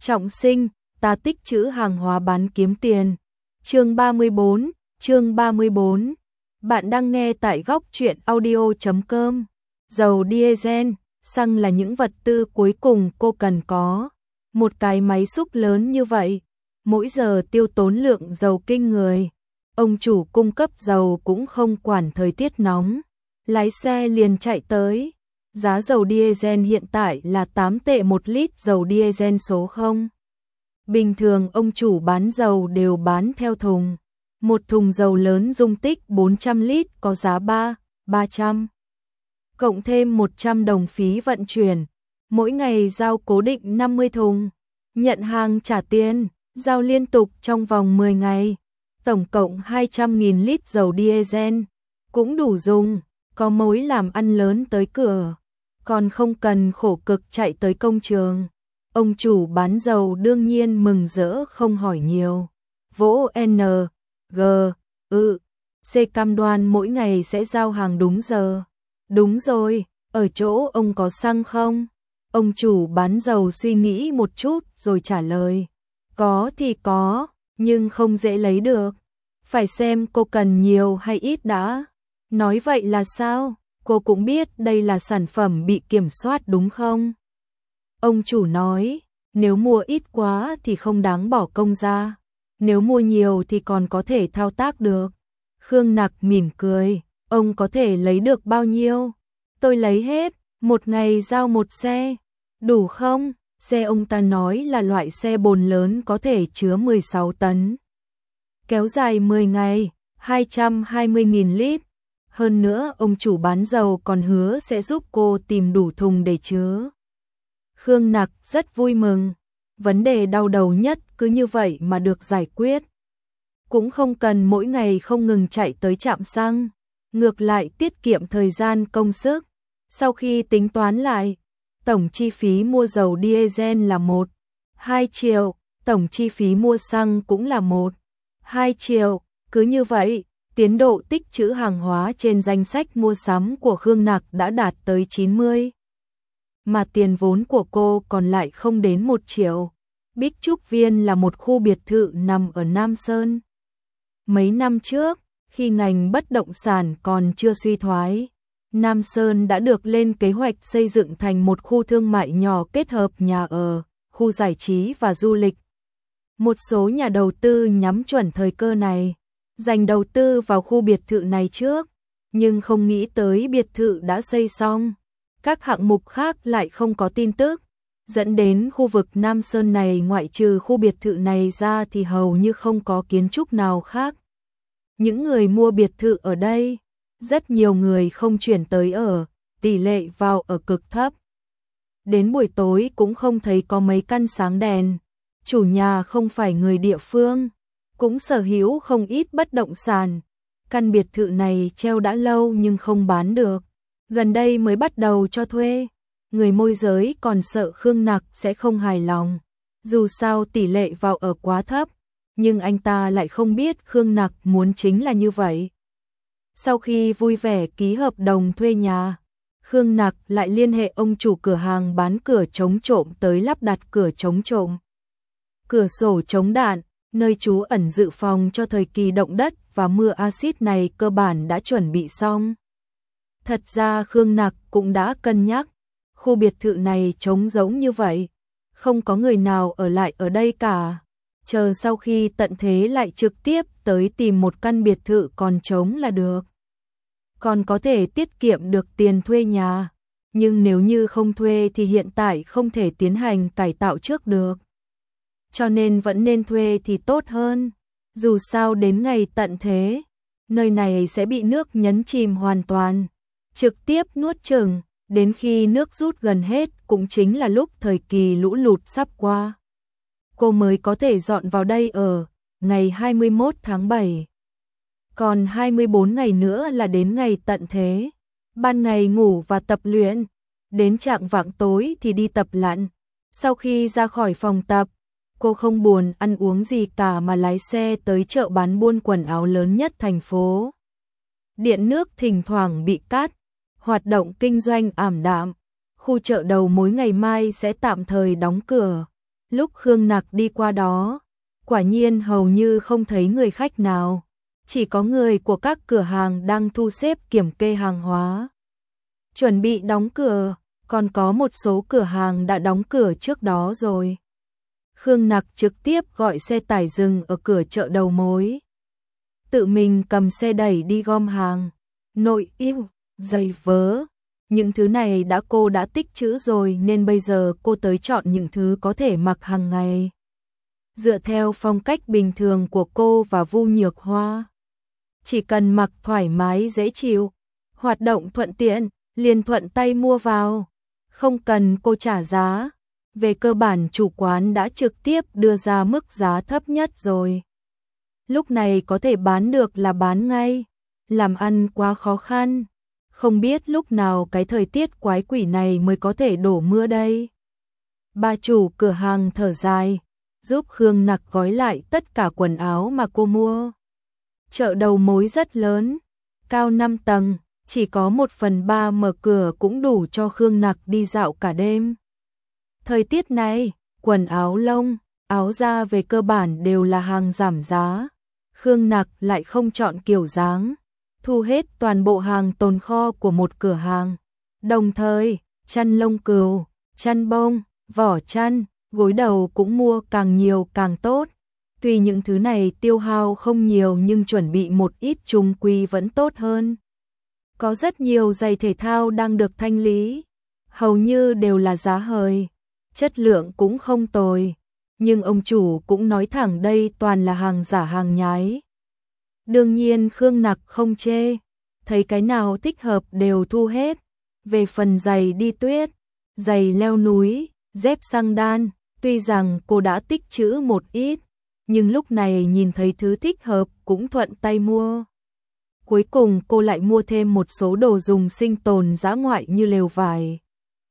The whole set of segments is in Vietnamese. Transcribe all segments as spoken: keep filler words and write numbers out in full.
Trọng sinh, ta tích trữ hàng hóa bán kiếm tiền. Chương ba mươi bốn, chương ba mươi bốn. Bạn đang nghe tại góc truyện audio chấm com. Dầu diesel, xăng là những vật tư cuối cùng cô cần có. Một cái máy xúc lớn như vậy, mỗi giờ tiêu tốn lượng dầu kinh người. Ông chủ cung cấp dầu cũng không quản thời tiết nóng, lái xe liền chạy tới. Giá dầu diesel hiện tại là tám tệ một lít dầu diesel số không. Bình thường ông chủ bán dầu đều bán theo thùng. Một thùng dầu lớn dung tích bốn trăm lít có giá ba, ba trăm. Cộng thêm một trăm đồng phí vận chuyển. Mỗi ngày giao cố định năm mươi thùng. Nhận hàng trả tiền, giao liên tục trong vòng mười ngày. Tổng cộng hai trăm nghìn lít dầu diesel. Cũng đủ dùng, có mối làm ăn lớn tới cửa. Còn không cần khổ cực chạy tới công trường. Ông chủ bán dầu đương nhiên mừng rỡ không hỏi nhiều. Vỗ N, G, ư, C cam đoan mỗi ngày sẽ giao hàng đúng giờ. Đúng rồi, ở chỗ ông có xăng không? Ông chủ bán dầu suy nghĩ một chút rồi trả lời. Có thì có, nhưng không dễ lấy được. Phải xem cô cần nhiều hay ít đã. Nói vậy là sao? Cô cũng biết đây là sản phẩm bị kiểm soát đúng không? Ông chủ nói, nếu mua ít quá thì không đáng bỏ công ra. Nếu mua nhiều thì còn có thể thao tác được. Khương Nặc mỉm cười, ông có thể lấy được bao nhiêu? Tôi lấy hết, một ngày giao một xe. Đủ không? Xe ông ta nói là loại xe bồn lớn có thể chứa mười sáu tấn. Kéo dài mười ngày, hai trăm hai mươi nghìn lít. Hơn nữa ông chủ bán dầu còn hứa sẽ giúp cô tìm đủ thùng để chứa. Khương Nặc rất vui mừng. Vấn đề đau đầu nhất cứ như vậy mà được giải quyết. Cũng không cần mỗi ngày không ngừng chạy tới trạm xăng. Ngược lại tiết kiệm thời gian công sức. Sau khi tính toán lại, tổng chi phí mua dầu diesel là một, hai triệu, tổng chi phí mua xăng cũng là một, hai triệu. Cứ như vậy, tiến độ tích trữ hàng hóa trên danh sách mua sắm của Khương Nặc đã đạt tới chín mươi. Mà tiền vốn của cô còn lại không đến một triệu. Bích Trúc Viên là một khu biệt thự nằm ở Nam Sơn. Mấy năm trước, khi ngành bất động sản còn chưa suy thoái, Nam Sơn đã được lên kế hoạch xây dựng thành một khu thương mại nhỏ kết hợp nhà ở, khu giải trí và du lịch. Một số nhà đầu tư nhắm chuẩn thời cơ này, dành đầu tư vào khu biệt thự này trước, nhưng không nghĩ tới biệt thự đã xây xong. Các hạng mục khác lại không có tin tức, dẫn đến khu vực Nam Sơn này ngoại trừ khu biệt thự này ra thì hầu như không có kiến trúc nào khác. Những người mua biệt thự ở đây, rất nhiều người không chuyển tới ở, tỷ lệ vào ở cực thấp. Đến buổi tối cũng không thấy có mấy căn sáng đèn. Chủ nhà không phải người địa phương, cũng sở hữu không ít bất động sản. Căn biệt thự này treo đã lâu nhưng không bán được. Gần đây mới bắt đầu cho thuê. Người môi giới còn sợ Khương Nặc sẽ không hài lòng. Dù sao tỷ lệ vào ở quá thấp, nhưng anh ta lại không biết Khương Nặc muốn chính là như vậy. Sau khi vui vẻ ký hợp đồng thuê nhà, Khương Nặc lại liên hệ ông chủ cửa hàng bán cửa chống trộm tới lắp đặt cửa chống trộm. Cửa sổ chống đạn, nơi trú ẩn dự phòng cho thời kỳ động đất và mưa axit này cơ bản đã chuẩn bị xong. Thật ra Khương Nặc cũng đã cân nhắc, khu biệt thự này trống rỗng như vậy, không có người nào ở lại ở đây cả. Chờ sau khi tận thế lại trực tiếp tới tìm một căn biệt thự còn trống là được. Còn có thể tiết kiệm được tiền thuê nhà, nhưng nếu như không thuê thì hiện tại không thể tiến hành cải tạo trước được. Cho nên vẫn nên thuê thì tốt hơn. Dù sao đến ngày tận thế, nơi này sẽ bị nước nhấn chìm hoàn toàn, trực tiếp nuốt chửng, đến khi nước rút gần hết cũng chính là lúc thời kỳ lũ lụt sắp qua. Cô mới có thể dọn vào đây ở, ngày hai mươi mốt tháng bảy. Còn hai mươi bốn ngày nữa là đến ngày tận thế. Ban ngày ngủ và tập luyện, đến chạng vạng tối thì đi tập lặn. Sau khi ra khỏi phòng tập, cô không buồn ăn uống gì cả mà lái xe tới chợ bán buôn quần áo lớn nhất thành phố. Điện nước thỉnh thoảng bị cắt, hoạt động kinh doanh ảm đạm. Khu chợ đầu mối ngày mai sẽ tạm thời đóng cửa. Lúc Khương Nặc đi qua đó, quả nhiên hầu như không thấy người khách nào, chỉ có người của các cửa hàng đang thu xếp kiểm kê hàng hóa, chuẩn bị đóng cửa, còn có một số cửa hàng đã đóng cửa trước đó rồi. Khương Nặc trực tiếp gọi xe tải dừng ở cửa chợ đầu mối, tự mình cầm xe đẩy đi gom hàng, nội y, giày vớ. Những thứ này đã cô đã tích trữ rồi nên bây giờ cô tới chọn những thứ có thể mặc hàng ngày. Dựa theo phong cách bình thường của cô và Vu Nhược Hoa, chỉ cần mặc thoải mái dễ chịu, hoạt động thuận tiện, liền thuận tay mua vào, không cần cô trả giá. Về cơ bản chủ quán đã trực tiếp đưa ra mức giá thấp nhất rồi. Lúc này có thể bán được là bán ngay, làm ăn quá khó khăn. Không biết lúc nào cái thời tiết quái quỷ này mới có thể đổ mưa đây. Bà chủ cửa hàng thở dài, giúp Khương Nặc gói lại tất cả quần áo mà cô mua. Chợ đầu mối rất lớn, cao năm tầng, chỉ có một phần ba mở cửa cũng đủ cho Khương Nặc đi dạo cả đêm. Thời tiết này, quần áo lông, áo da về cơ bản đều là hàng giảm giá. Khương Nặc lại không chọn kiểu dáng, thu hết toàn bộ hàng tồn kho của một cửa hàng. Đồng thời, chăn lông cừu, chăn bông, vỏ chăn, gối đầu cũng mua càng nhiều càng tốt. Tuy những thứ này tiêu hao không nhiều nhưng chuẩn bị một ít chung quy vẫn tốt hơn. Có rất nhiều giày thể thao đang được thanh lý, hầu như đều là giá hời, chất lượng cũng không tồi, nhưng ông chủ cũng nói thẳng đây toàn là hàng giả hàng nhái. Đương nhiên Khương Nặc không chê, thấy cái nào thích hợp đều thu hết. Về phần giày đi tuyết, giày leo núi, dép xăng đan, tuy rằng cô đã tích trữ một ít, nhưng lúc này nhìn thấy thứ thích hợp cũng thuận tay mua. Cuối cùng cô lại mua thêm một số đồ dùng sinh tồn dã ngoại như lều vải,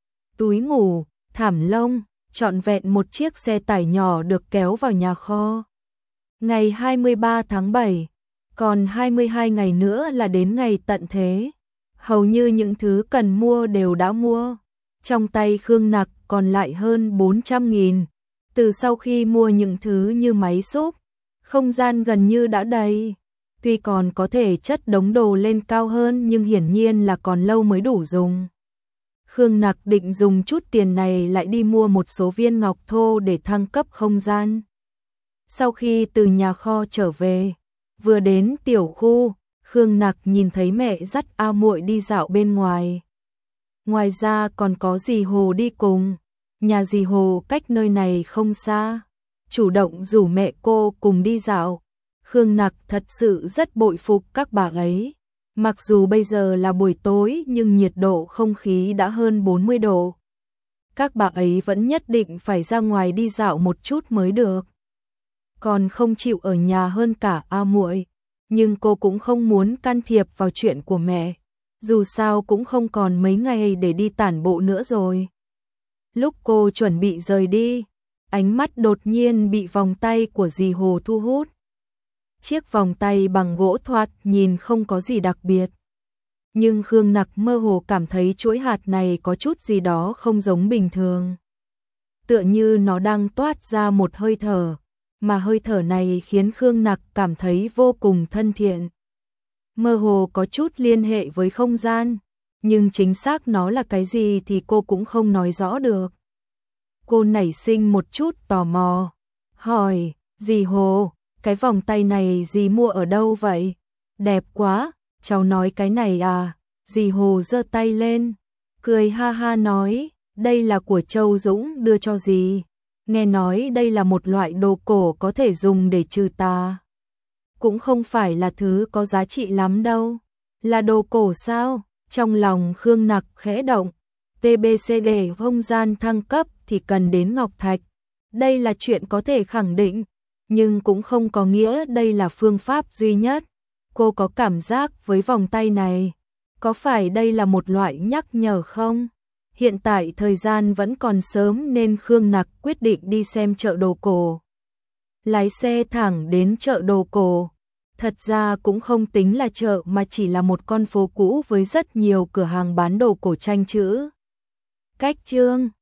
túi ngủ, thảm lông, trọn vẹn một chiếc xe tải nhỏ được kéo vào nhà kho. Ngày hai mươi ba tháng bảy, còn hai mươi hai ngày nữa là đến ngày tận thế. Hầu như những thứ cần mua đều đã mua. Trong tay Khương Nặc còn lại hơn bốn trăm nghìn. Từ sau khi mua những thứ như máy xúc, không gian gần như đã đầy. Tuy còn có thể chất đống đồ lên cao hơn nhưng hiển nhiên là còn lâu mới đủ dùng. Khương Nặc định dùng chút tiền này lại đi mua một số viên ngọc thô để thăng cấp không gian. Sau khi từ nhà kho trở về, vừa đến tiểu khu, Khương Nặc nhìn thấy mẹ dắt A muội đi dạo bên ngoài. Ngoài ra còn có dì Hồ đi cùng, nhà dì Hồ cách nơi này không xa, chủ động rủ mẹ cô cùng đi dạo. Khương Nặc thật sự rất bội phục các bà ấy. Mặc dù bây giờ là buổi tối nhưng nhiệt độ không khí đã hơn bốn mươi độ. Các bà ấy vẫn nhất định phải ra ngoài đi dạo một chút mới được. Còn không chịu ở nhà hơn cả A muội, nhưng cô cũng không muốn can thiệp vào chuyện của mẹ. Dù sao cũng không còn mấy ngày để đi tản bộ nữa rồi. Lúc cô chuẩn bị rời đi, ánh mắt đột nhiên bị vòng tay của dì Hồ thu hút. Chiếc vòng tay bằng gỗ thoạt nhìn không có gì đặc biệt. Nhưng Khương Nặc mơ hồ cảm thấy chuỗi hạt này có chút gì đó không giống bình thường. Tựa như nó đang toát ra một hơi thở, mà hơi thở này khiến Khương Nặc cảm thấy vô cùng thân thiện. Mơ hồ có chút liên hệ với không gian, nhưng chính xác nó là cái gì thì cô cũng không nói rõ được. Cô nảy sinh một chút tò mò, hỏi, dì Hồ, cái vòng tay này dì mua ở đâu vậy? Đẹp quá, cháu nói cái này à? Dì Hồ giơ tay lên, cười ha ha nói, đây là của Châu Dũng đưa cho dì. Nghe nói đây là một loại đồ cổ có thể dùng để trừ tà. Cũng không phải là thứ có giá trị lắm đâu. Là đồ cổ sao? Trong lòng Khương Nặc khẽ động. tê bê xê để không gian thăng cấp thì cần đến ngọc thạch. Đây là chuyện có thể khẳng định, nhưng cũng không có nghĩa đây là phương pháp duy nhất. Cô có cảm giác với vòng tay này, có phải đây là một loại nhắc nhở không? Hiện tại thời gian vẫn còn sớm nên Khương Nặc quyết định đi xem chợ đồ cổ. Lái xe thẳng đến chợ đồ cổ. Thật ra cũng không tính là chợ mà chỉ là một con phố cũ với rất nhiều cửa hàng bán đồ cổ tranh chữ. Cách chương